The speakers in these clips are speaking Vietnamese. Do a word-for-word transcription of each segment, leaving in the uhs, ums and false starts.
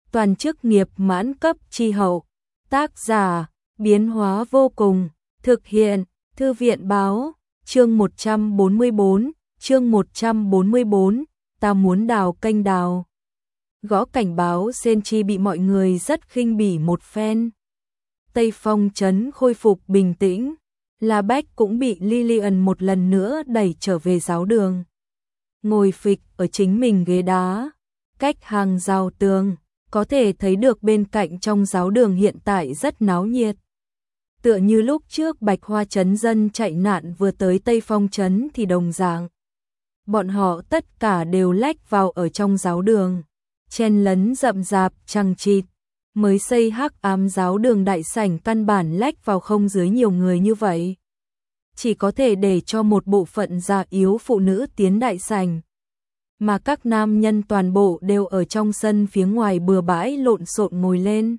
toàn chức nghiệp mãn cấp chi hậu. Tác giả, biến hóa vô cùng, thực hiện, Thư viện báo, chương một trăm bốn mươi bốn, chương một trăm bốn mươi bốn, ta muốn đào kênh đào. Gõ cảnh báo Senchi bị mọi người rất khinh bỉ một phen. Tây Phong trấn khôi phục bình tĩnh, La Bách cũng bị Lillian một lần nữa đẩy trở về giáo đường. Ngồi phịch ở chính mình ghế đá, cách hàng rào tường, có thể thấy được bên cạnh trong giáo đường hiện tại rất náo nhiệt. Tựa như lúc trước Bạch Hoa trấn dân chạy nạn vừa tới Tây Phong trấn thì đồng dạng. Bọn họ tất cả đều lách vào ở trong giáo đường, chen lấn rậm rạp chằng chịt. Mới xây hắc ám giáo đường đại sảnh căn bản lách vào không dưới nhiều người như vậy. Chỉ có thể để cho một bộ phận già yếu phụ nữ tiến đại sảnh. Mà các nam nhân toàn bộ đều ở trong sân phía ngoài bừa bãi lộn xộn ngồi lên.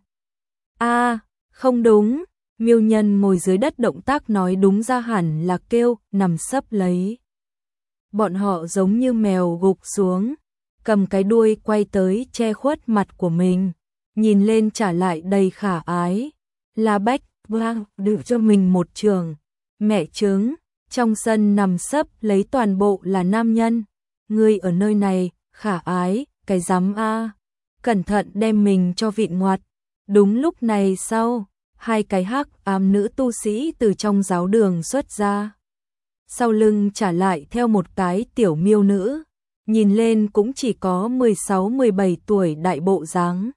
A, không đúng, Miêu Nhân ngồi dưới đất động tác nói đúng ra hẳn là kêu, nằm sấp lấy. Bọn họ giống như mèo gục xuống, cầm cái đuôi quay tới che khuất mặt của mình. Nhìn lên trả lại đầy khả ái. La Bách vang đưa cho mình một trường. Mẹ trứng, trong sân nằm sấp lấy toàn bộ là nam nhân. Ngươi ở nơi này, khả ái, cái rắm a. Cẩn thận đem mình cho vịn ngoặt. Đúng lúc này sau, hai cái hắc ám nữ tu sĩ từ trong giáo đường xuất ra. Sau lưng trả lại theo một cái tiểu miêu nữ. Nhìn lên cũng chỉ có mười sáu mười bảy tuổi đại bộ dáng.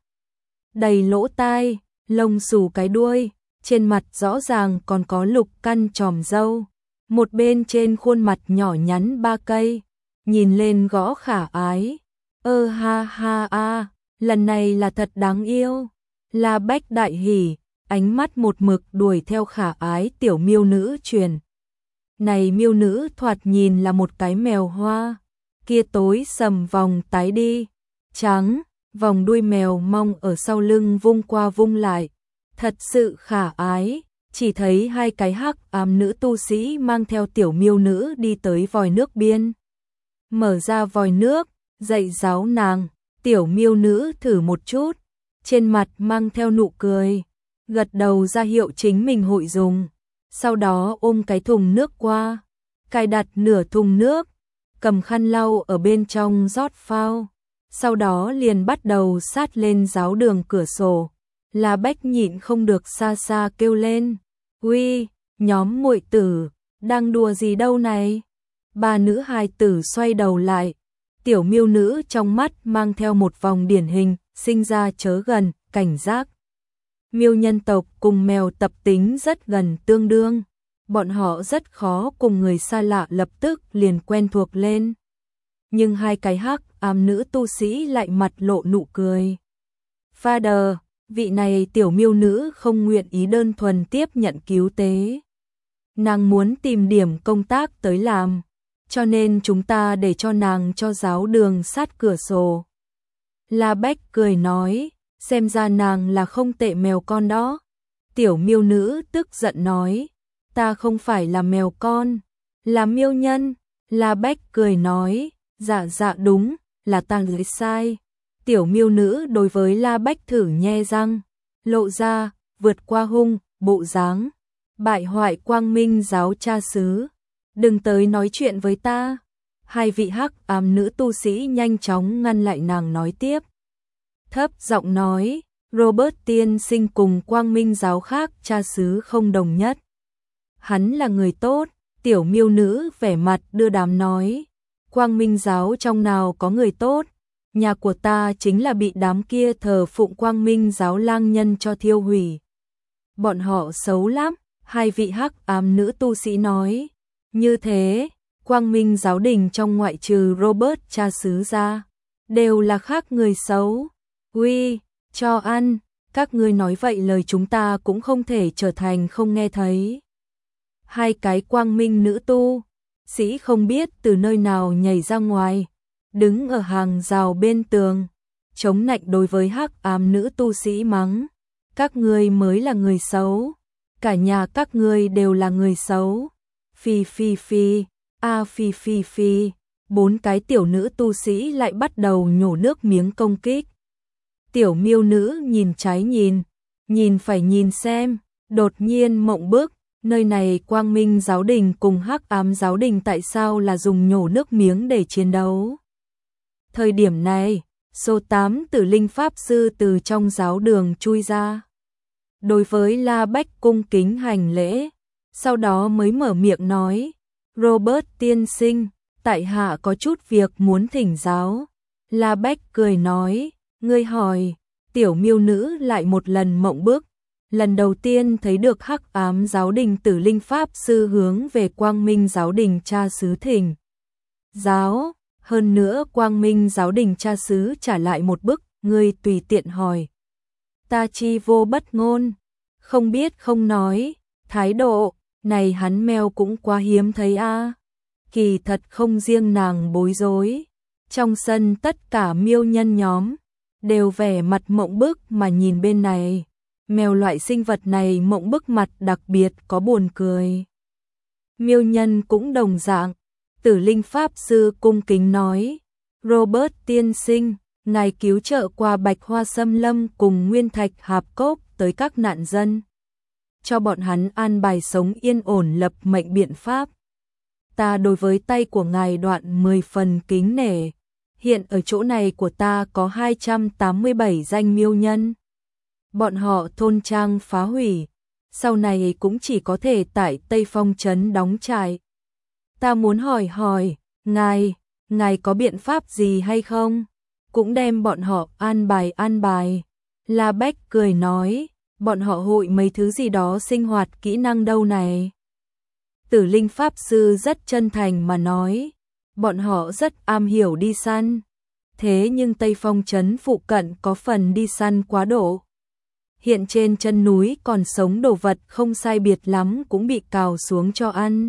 Đầy lỗ tai, lông xù cái đuôi, trên mặt rõ ràng còn có lục căn chòm râu, một bên trên khuôn mặt nhỏ nhắn ba cây, nhìn lên gõ khả ái. Ơ ha ha a, lần này là thật đáng yêu. La Bách đại hỉ, ánh mắt một mực đuổi theo khả ái tiểu miêu nữ truyền. Này miêu nữ thoạt nhìn là một cái mèo hoa, kia tối sầm vòng tái đi, trắng. Vòng đuôi mèo mong ở sau lưng vung qua vung lại, thật sự khả ái. Chỉ thấy hai cái hắc ám nữ tu sĩ mang theo tiểu miêu nữ đi tới vòi nước biên. Mở ra vòi nước, dạy giáo nàng, tiểu miêu nữ thử một chút, trên mặt mang theo nụ cười, gật đầu ra hiệu chính mình hội dùng. Sau đó ôm cái thùng nước qua, cài đặt nửa thùng nước, cầm khăn lau ở bên trong rót phao. Sau đó liền bắt đầu sát lên giáo đường cửa sổ. La Bách nhịn không được xa xa kêu lên. Uy, nhóm muội tử, đang đùa gì đâu này? Ba nữ hài tử xoay đầu lại. Tiểu miêu nữ trong mắt mang theo một vòng điển hình, sinh ra chớ gần, cảnh giác. Miêu nhân tộc cùng mèo tập tính rất gần tương đương. Bọn họ rất khó cùng người xa lạ lập tức liền quen thuộc lên. Nhưng hai cái hắc ám nữ tu sĩ lại mặt lộ nụ cười. Father, vị này tiểu miêu nữ không nguyện ý đơn thuần tiếp nhận cứu tế. Nàng muốn tìm điểm công tác tới làm, cho nên chúng ta để cho nàng cho giáo đường sát cửa sổ. La Bách cười nói, xem ra nàng là không tệ mèo con đó. Tiểu miêu nữ tức giận nói, ta không phải là mèo con, là miêu nhân. La Bách cười nói, dạ dạ đúng, là ta lưới sai. Tiểu miêu nữ đối với La Bách thử nhe răng, lộ ra, vượt qua hung, bộ dáng. Bại hoại quang minh giáo cha xứ, đừng tới nói chuyện với ta. Hai vị hắc ám nữ tu sĩ nhanh chóng ngăn lại nàng nói tiếp. Thấp giọng nói, Robert tiên sinh cùng quang minh giáo khác cha xứ không đồng nhất. Hắn là người tốt. Tiểu miêu nữ vẻ mặt đưa đám nói, quang minh giáo trong nào có người tốt, nhà của ta chính là bị đám kia thờ phụng quang minh giáo lang nhân cho thiêu hủy. Bọn họ xấu lắm, hai vị hắc ám nữ tu sĩ nói. Như thế, quang minh giáo đình trong ngoại trừ Robert cha xứ ra, đều là khác người xấu. Uy, cho ăn, các ngươi nói vậy lời chúng ta cũng không thể trở thành không nghe thấy. Hai cái quang minh nữ tu sĩ không biết từ nơi nào nhảy ra ngoài, đứng ở hàng rào bên tường, chống nạnh đối với hắc ám nữ tu sĩ mắng. Các ngươi mới là người xấu, cả nhà các ngươi đều là người xấu. Phi phi phi, a phi phi phi, bốn cái tiểu nữ tu sĩ lại bắt đầu nhổ nước miếng công kích. Tiểu miêu nữ nhìn trái nhìn, nhìn phải nhìn xem, đột nhiên mộng bức, nơi này Quang Minh giáo đình cùng Hắc Ám giáo đình tại sao là dùng nhổ nước miếng để chiến đấu. Thời điểm này, số tám tử linh pháp sư từ trong giáo đường chui ra. Đối với La Bách cung kính hành lễ, sau đó mới mở miệng nói, Robert tiên sinh, tại hạ có chút việc muốn thỉnh giáo. La Bách cười nói, ngươi hỏi, tiểu miêu nữ lại một lần mộng bức, lần đầu tiên thấy được Hắc Ám giáo đình tử linh pháp sư hướng về Quang Minh giáo đình cha xứ thỉnh giáo, hơn nữa Quang Minh giáo đình cha xứ trả lại một bức, ngươi tùy tiện hỏi. Ta chi vô bất ngôn, không biết không nói, thái độ này hắn mèo cũng quá hiếm thấy a. À. Kỳ thật không riêng nàng bối rối, trong sân tất cả miêu nhân nhóm đều vẻ mặt mộng bức mà nhìn bên này. Mèo loại sinh vật này mộng bức mặt đặc biệt có buồn cười. Miêu nhân cũng đồng dạng, tử linh pháp sư cung kính nói, Robert tiên sinh, ngài cứu trợ qua Bạch Hoa Xâm Lâm cùng Nguyên Thạch Hạp Cốc tới các nạn dân, cho bọn hắn an bài sống yên ổn lập mệnh biện pháp. Ta đối với tay của ngài đoạn mười phần kính nể, hiện ở chỗ này của ta có hai trăm tám mươi bảy danh miêu nhân. Bọn họ thôn trang phá hủy, sau này cũng chỉ có thể tại Tây Phong trấn đóng trại. Ta muốn hỏi hỏi, ngài, ngài có biện pháp gì hay không? Cũng đem bọn họ an bài an bài. La Bách cười nói, bọn họ hội mấy thứ gì đó sinh hoạt kỹ năng đâu này. Tử linh pháp sư rất chân thành mà nói, bọn họ rất am hiểu đi săn. Thế nhưng Tây Phong trấn phụ cận có phần đi săn quá độ. Hiện trên chân núi còn sống đồ vật không sai biệt lắm cũng bị cào xuống cho ăn.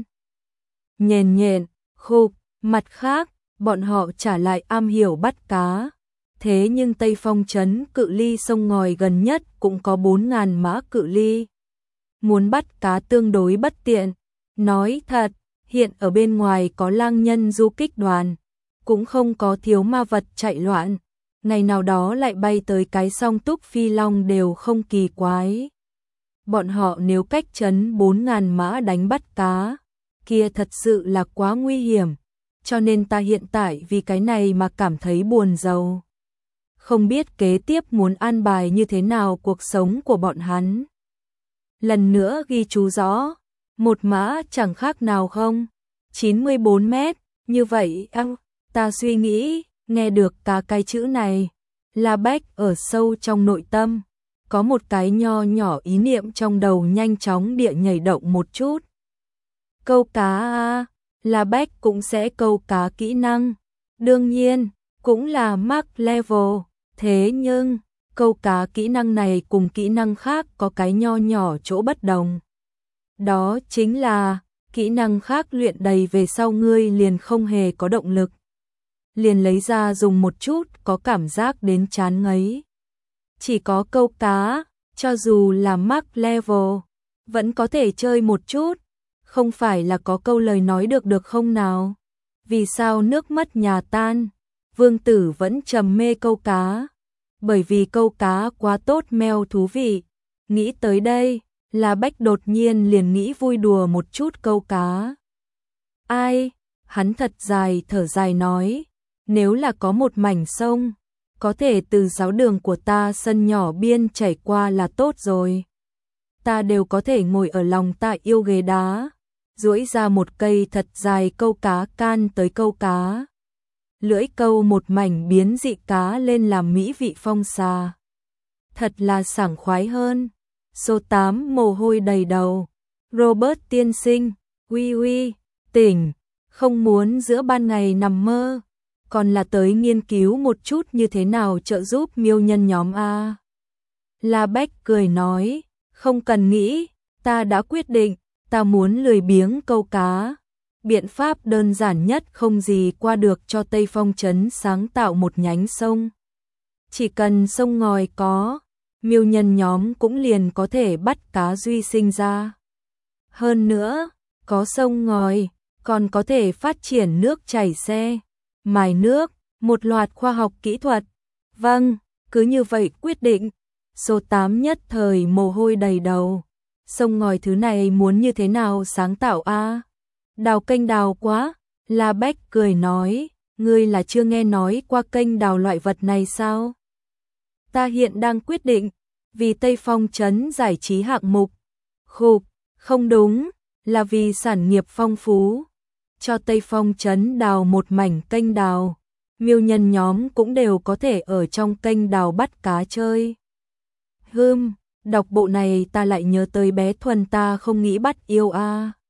Nhền nhện, khục, mặt khác, bọn họ trả lại am hiểu bắt cá. Thế nhưng Tây Phong trấn cự ly sông ngòi gần nhất cũng có bốn ngàn mã cự ly. Muốn bắt cá tương đối bất tiện. Nói thật, hiện ở bên ngoài có lang nhân du kích đoàn, cũng không có thiếu ma vật chạy loạn. Ngày nào đó lại bay tới cái song túc phi long đều không kỳ quái. Bọn họ nếu cách trấn bốn ngàn mã đánh bắt cá, kia thật sự là quá nguy hiểm, cho nên ta hiện tại vì cái này mà cảm thấy buồn rầu. Không biết kế tiếp muốn an bài như thế nào cuộc sống của bọn hắn. Lần nữa ghi chú rõ, một mã chẳng khác nào không, chín mươi bốn mét, như vậy, ăng, ta suy nghĩ, nghe được cả cái chữ này, La Bách ở sâu trong nội tâm, có một cái nho nhỏ ý niệm trong đầu nhanh chóng địa nhảy động một chút. Câu cá a, La Bách cũng sẽ câu cá kỹ năng, đương nhiên, cũng là max level, thế nhưng, câu cá kỹ năng này cùng kỹ năng khác có cái nho nhỏ chỗ bất đồng. Đó chính là, kỹ năng khác luyện đầy về sau ngươi liền không hề có động lực. Liền lấy ra dùng một chút có cảm giác đến chán ngấy. Chỉ có câu cá, cho dù là max level, vẫn có thể chơi một chút, không phải là có câu lời nói được được không nào? Vì sao nước mất nhà tan? Vương tử vẫn trầm mê câu cá, bởi vì câu cá quá tốt meo thú vị. Nghĩ tới đây, La Bách đột nhiên liền nghĩ vui đùa một chút câu cá. Ai? Hắn thật dài thở dài nói, nếu là có một mảnh sông, có thể từ giáo đường của ta sân nhỏ biên chảy qua là tốt rồi. Ta đều có thể ngồi ở lòng ta yêu ghế đá, duỗi ra một cây thật dài câu cá can tới câu cá. Lưỡi câu một mảnh biến dị cá lên làm mỹ vị phong xà. Thật là sảng khoái hơn. Số tám mồ hôi đầy đầu. Robert tiên sinh, uy uy, tỉnh, không muốn giữa ban ngày nằm mơ, còn là tới nghiên cứu một chút như thế nào trợ giúp miêu nhân nhóm A. La Bách cười nói, không cần nghĩ, ta đã quyết định, ta muốn lười biếng câu cá. Biện pháp đơn giản nhất không gì qua được cho Tây Phong trấn sáng tạo một nhánh sông. Chỉ cần sông ngòi có, miêu nhân nhóm cũng liền có thể bắt cá duy sinh ra. Hơn nữa, có sông ngòi, còn có thể phát triển nước chảy xe, mài nước, một loạt khoa học kỹ thuật. Vâng, cứ như vậy quyết định. Số tám nhất thời mồ hôi đầy đầu. Sông ngòi thứ này muốn như thế nào sáng tạo a? Đào kênh đào quá, La Bách cười nói, ngươi là chưa nghe nói qua kênh đào loại vật này sao? Ta hiện đang quyết định, vì Tây Phong trấn giải trí hạng mục. Khục, không đúng, là vì sản nghiệp phong phú. Cho Tây Phong trấn đào một mảnh kênh đào, miêu nhân nhóm cũng đều có thể ở trong kênh đào bắt cá chơi. Hừm, đọc bộ này ta lại nhớ tới bé Thuần ta không nghĩ bắt yêu a.